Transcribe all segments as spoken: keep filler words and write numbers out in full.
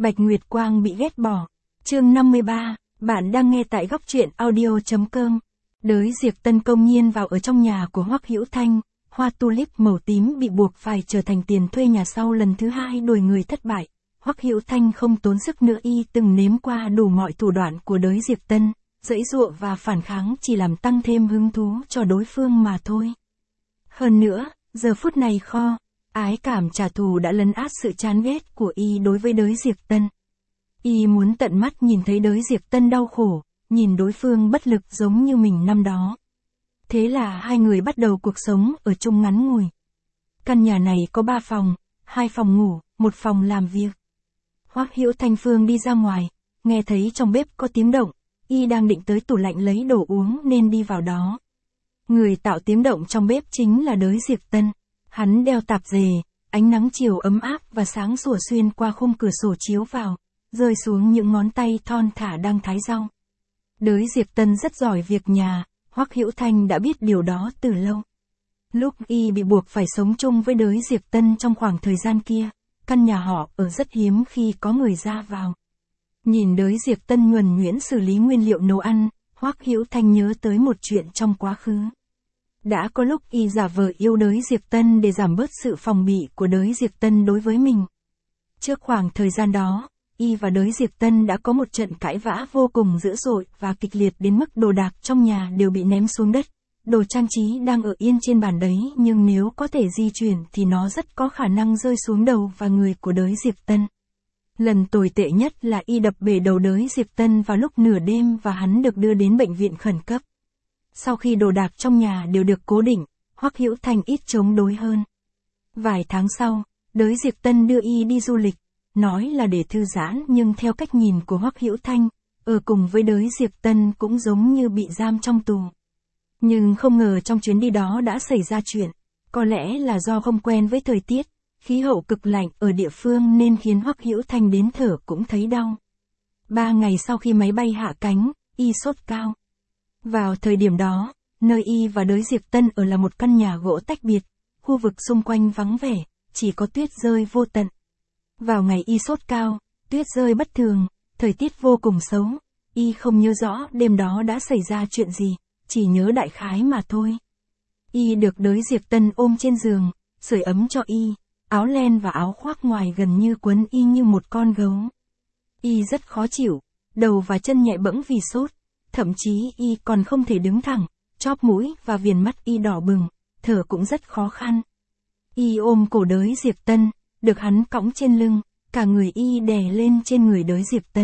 Bạch Nguyệt Quang bị ghét bỏ. Chương năm mươi ba, bạn đang nghe tại góc truyện audio.com. Đới Diệp Tân công nhiên vào ở trong nhà của Hoắc Hữu Thanh, hoa tulip màu tím bị buộc phải trở thành tiền thuê nhà sau lần thứ hai đuổi người thất bại. Hoắc Hữu Thanh không tốn sức nữa, y từng nếm qua đủ mọi thủ đoạn của đới Diệp Tân, giãy giụa và phản kháng chỉ làm tăng thêm hứng thú cho đối phương mà thôi. Hơn nữa, giờ phút này kho ái cảm trả thù đã lấn át sự chán ghét của y đối với đới Diệp Tân. Y muốn tận mắt nhìn thấy đới Diệp Tân đau khổ, nhìn đối phương bất lực giống như mình năm đó. Thế là hai người bắt đầu cuộc sống ở chung ngắn ngủi. Căn nhà này có ba phòng, hai phòng ngủ, một phòng làm việc. Hoắc Hữu Thanh Phương đi ra ngoài, nghe thấy trong bếp có tiếng động, y đang định tới tủ lạnh lấy đồ uống nên đi vào đó. Người tạo tiếng động trong bếp chính là đới Diệp Tân. Hắn đeo tạp dề, ánh nắng chiều ấm áp và sáng sủa xuyên qua khung cửa sổ chiếu vào, rơi xuống những ngón tay thon thả đang thái rau. Đới Diệp Tân rất giỏi việc nhà, Hoắc Hữu Thanh đã biết điều đó từ lâu. Lúc y bị buộc phải sống chung với đới Diệp Tân trong khoảng thời gian kia, căn nhà họ ở rất hiếm khi có người ra vào. Nhìn đới Diệp Tân nhuần nhuyễn xử lý nguyên liệu nấu ăn, Hoắc Hữu Thanh nhớ tới một chuyện trong quá khứ. Đã có lúc y giả vờ yêu đới Diệp Tân để giảm bớt sự phòng bị của đới Diệp Tân đối với mình. Trước khoảng thời gian đó, y và đới Diệp Tân đã có một trận cãi vã vô cùng dữ dội và kịch liệt đến mức đồ đạc trong nhà đều bị ném xuống đất. Đồ trang trí đang ở yên trên bàn đấy, nhưng nếu có thể di chuyển thì nó rất có khả năng rơi xuống đầu và người của đới Diệp Tân. Lần tồi tệ nhất là y đập bể đầu đới Diệp Tân vào lúc nửa đêm và hắn được đưa đến bệnh viện khẩn cấp. Sau khi đồ đạc trong nhà đều được cố định, Hoắc Hữu Thanh ít chống đối hơn. Vài tháng sau, đới Diệp Tân đưa y đi du lịch, nói là để thư giãn, nhưng theo cách nhìn của Hoắc Hữu Thanh, ở cùng với đới Diệp Tân cũng giống như bị giam trong tù. Nhưng không ngờ trong chuyến đi đó đã xảy ra chuyện, có lẽ là do không quen với thời tiết, khí hậu cực lạnh ở địa phương nên khiến Hoắc Hữu Thanh đến thở cũng thấy đau. Ba ngày sau khi máy bay hạ cánh, y sốt cao. Vào thời điểm đó, nơi y và đới Diệp Tân ở là một căn nhà gỗ tách biệt, khu vực xung quanh vắng vẻ, chỉ có tuyết rơi vô tận. Vào ngày y sốt cao, tuyết rơi bất thường, thời tiết vô cùng xấu, y không nhớ rõ đêm đó đã xảy ra chuyện gì, chỉ nhớ đại khái mà thôi. Y được đới Diệp Tân ôm trên giường, sưởi ấm cho y, áo len và áo khoác ngoài gần như quấn y như một con gấu. Y rất khó chịu, đầu và chân nhạy bẫng vì sốt. Thậm chí y còn không thể đứng thẳng, chóp mũi và viền mắt y đỏ bừng, thở cũng rất khó khăn. Y ôm cổ đới Diệp Tân, được hắn cõng trên lưng, cả người y đè lên trên người đới Diệp Tân.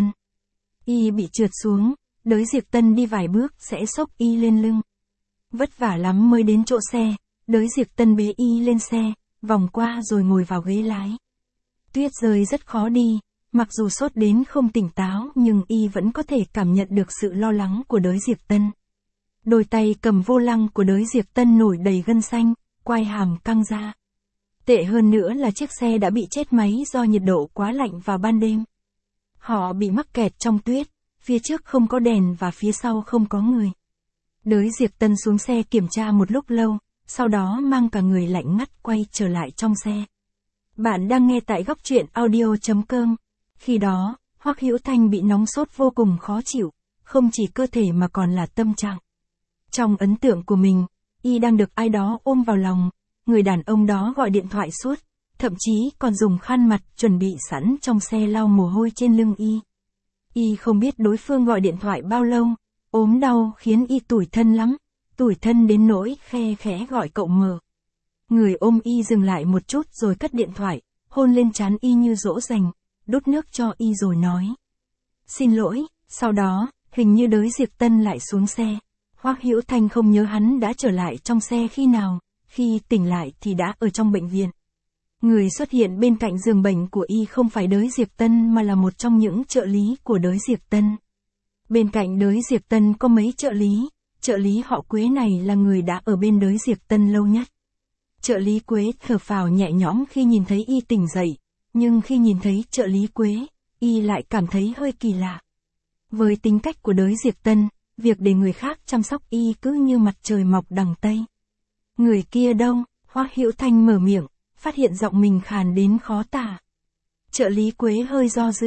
Y bị trượt xuống, đới Diệp Tân đi vài bước sẽ xốc y lên lưng. Vất vả lắm mới đến chỗ xe, đới Diệp Tân bế y lên xe, vòng qua rồi ngồi vào ghế lái. Tuyết rơi rất khó đi. Mặc dù sốt đến không tỉnh táo nhưng y vẫn có thể cảm nhận được sự lo lắng của đới Diệp Tân. Đôi tay cầm vô lăng của đới Diệp Tân nổi đầy gân xanh, quai hàm căng ra. Tệ hơn nữa là chiếc xe đã bị chết máy do nhiệt độ quá lạnh vào ban đêm. Họ bị mắc kẹt trong tuyết, phía trước không có đèn và phía sau không có người. Đới Diệp Tân xuống xe kiểm tra một lúc lâu, sau đó mang cả người lạnh ngắt quay trở lại trong xe. Bạn đang nghe tại góc truyện audio.com. Khi đó, Hoắc Hữu Thanh bị nóng sốt vô cùng khó chịu, không chỉ cơ thể mà còn là tâm trạng. Trong ấn tượng của mình, y đang được ai đó ôm vào lòng, người đàn ông đó gọi điện thoại suốt, thậm chí còn dùng khăn mặt chuẩn bị sẵn trong xe lau mồ hôi trên lưng y. Y không biết đối phương gọi điện thoại bao lâu, ốm đau khiến y tủi thân lắm, tủi thân đến nỗi khe khẽ gọi cậu mờ. Người ôm y dừng lại một chút rồi cất điện thoại, hôn lên trán y như dỗ dành. Đút nước cho y rồi nói. Xin lỗi, sau đó, hình như đới Diệp Tân lại xuống xe. Hoắc Hữu Thanh không nhớ hắn đã trở lại trong xe khi nào, khi tỉnh lại thì đã ở trong bệnh viện. Người xuất hiện bên cạnh giường bệnh của y không phải đới Diệp Tân mà là một trong những trợ lý của đới Diệp Tân. Bên cạnh đới Diệp Tân có mấy trợ lý, trợ lý họ Quế này là người đã ở bên đới Diệp Tân lâu nhất. Trợ lý Quế thở phào nhẹ nhõm khi nhìn thấy y tỉnh dậy. Nhưng khi nhìn thấy trợ lý Quế, y lại cảm thấy hơi kỳ lạ. Với tính cách của đới Diệp Tân, việc để người khác chăm sóc y cứ như mặt trời mọc đằng Tây. Người kia đâu? Hoắc Hữu Thanh mở miệng, phát hiện giọng mình khàn đến khó tả. Trợ lý Quế hơi do dự,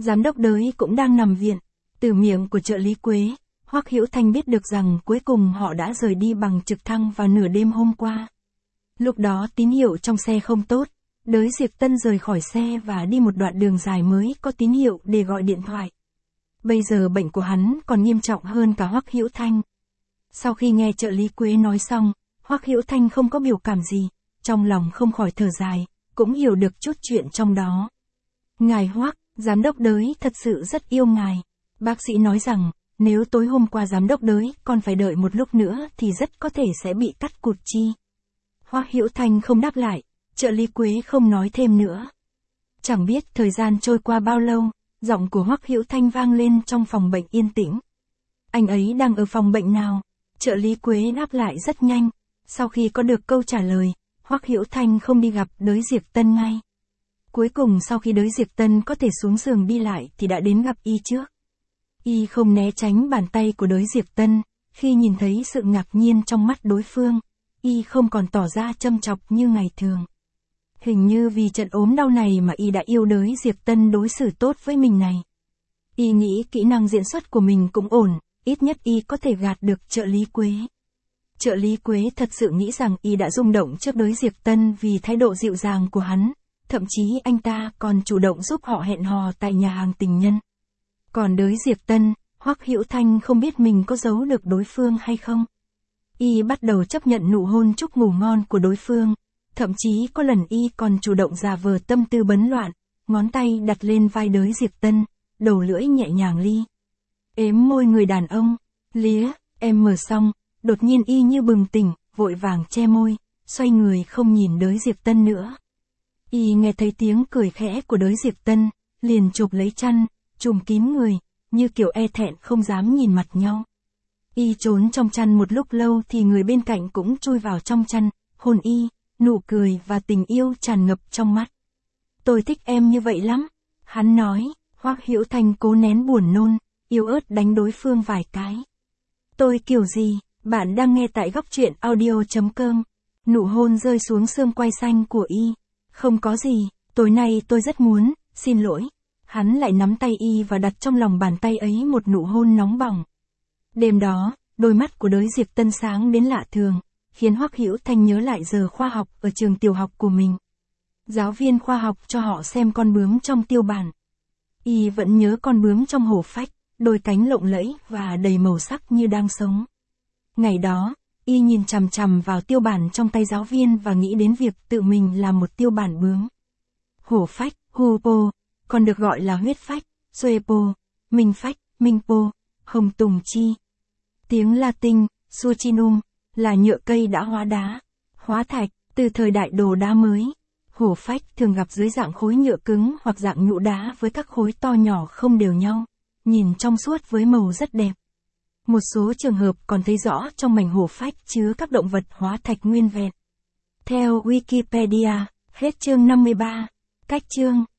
Giám đốc đới cũng đang nằm viện. Từ miệng của trợ lý Quế, Hoắc Hữu Thanh biết được rằng cuối cùng họ đã rời đi bằng trực thăng vào nửa đêm hôm qua. Lúc đó tín hiệu trong xe không tốt, Đới Diệp Tân rời khỏi xe và đi một đoạn đường dài mới có tín hiệu để gọi điện thoại. Bây giờ bệnh của hắn còn nghiêm trọng hơn cả Hoắc Hữu Thanh. Sau khi nghe trợ lý Quế nói xong, Hoắc Hữu Thanh không có biểu cảm gì, trong lòng không khỏi thở dài, cũng hiểu được chút chuyện trong đó. Ngài Hoắc, giám đốc Đới thật sự rất yêu ngài. Bác sĩ nói rằng, nếu tối hôm qua giám đốc Đới còn phải đợi một lúc nữa thì rất có thể sẽ bị cắt cụt chi. Hoắc Hữu Thanh không đáp lại, trợ lý Quế không nói thêm nữa. Chẳng biết thời gian trôi qua bao lâu, giọng của Hoắc Hữu Thanh vang lên trong phòng bệnh yên tĩnh. Anh ấy đang ở phòng bệnh nào? Trợ lý Quế đáp lại rất nhanh. Sau khi có được câu trả lời, Hoắc Hữu Thanh không đi gặp Đới Diệp Tân ngay. Cuối cùng sau khi Đới Diệp Tân có thể xuống giường đi lại thì đã đến gặp y trước. Y không né tránh bàn tay của Đới Diệp Tân, khi nhìn thấy sự ngạc nhiên trong mắt đối phương, y không còn tỏ ra châm chọc như ngày thường. Hình như vì trận ốm đau này mà y đã yêu Đới Diệp Tân đối xử tốt với mình này. Y nghĩ kỹ năng diễn xuất của mình cũng ổn, ít nhất y có thể gạt được trợ lý Quế. Trợ lý Quế thật sự nghĩ rằng y đã rung động trước Đới Diệp Tân vì thái độ dịu dàng của hắn, thậm chí anh ta còn chủ động giúp họ hẹn hò tại nhà hàng tình nhân. Còn Đới Diệp Tân, Hoắc Hữu Thanh không biết mình có giấu được đối phương hay không. Y bắt đầu chấp nhận nụ hôn chúc ngủ ngon của đối phương, thậm chí có lần y còn chủ động giả vờ tâm tư bấn loạn, ngón tay đặt lên vai Đới Diệp Tân, đầu lưỡi nhẹ nhàng li. Ếm môi người đàn ông, lía, em mở xong, đột nhiên y như bừng tỉnh, vội vàng che môi, xoay người không nhìn Đới Diệp Tân nữa. Y nghe thấy tiếng cười khẽ của Đới Diệp Tân, liền chụp lấy chăn, trùm kín người, như kiểu e thẹn không dám nhìn mặt nhau. Y trốn trong chăn một lúc lâu thì người bên cạnh cũng chui vào trong chăn, hôn y, nụ cười và tình yêu tràn ngập trong mắt. Tôi thích em như vậy lắm, hắn nói. Hoắc Hữu Thanh cố nén buồn nôn, yếu ớt đánh đối phương vài cái. Tôi kiểu gì, bạn đang nghe tại góc truyện audio chấm com. Nụ hôn rơi xuống xương quai xanh của y. Không có gì, tối nay tôi rất muốn, xin lỗi. Hắn lại nắm tay y và đặt trong lòng bàn tay ấy một nụ hôn nóng bỏng. Đêm đó, đôi mắt của Đới Diệp Tân sáng đến lạ thường, khiến Hoắc Hữu Thanh nhớ lại giờ khoa học ở trường tiểu học của mình. Giáo viên khoa học cho họ xem con bướm trong tiêu bản. Y vẫn nhớ con bướm trong hổ phách, đôi cánh lộng lẫy và đầy màu sắc như đang sống. Ngày đó, y nhìn chằm chằm vào tiêu bản trong tay giáo viên và nghĩ đến việc tự mình làm một tiêu bản bướm. Hổ phách, hupo, còn được gọi là huyết phách, suepo, minh phách, minh-po, hồng tùng chi. Tiếng Latin, succinum, là nhựa cây đã hóa đá, hóa thạch, từ thời đại đồ đá mới. Hổ phách thường gặp dưới dạng khối nhựa cứng hoặc dạng nhũ đá với các khối to nhỏ không đều nhau, nhìn trong suốt với màu rất đẹp. Một số trường hợp còn thấy rõ trong mảnh hổ phách chứa các động vật hóa thạch nguyên vẹn. Theo Wikipedia, hết chương năm mươi ba. Cách chương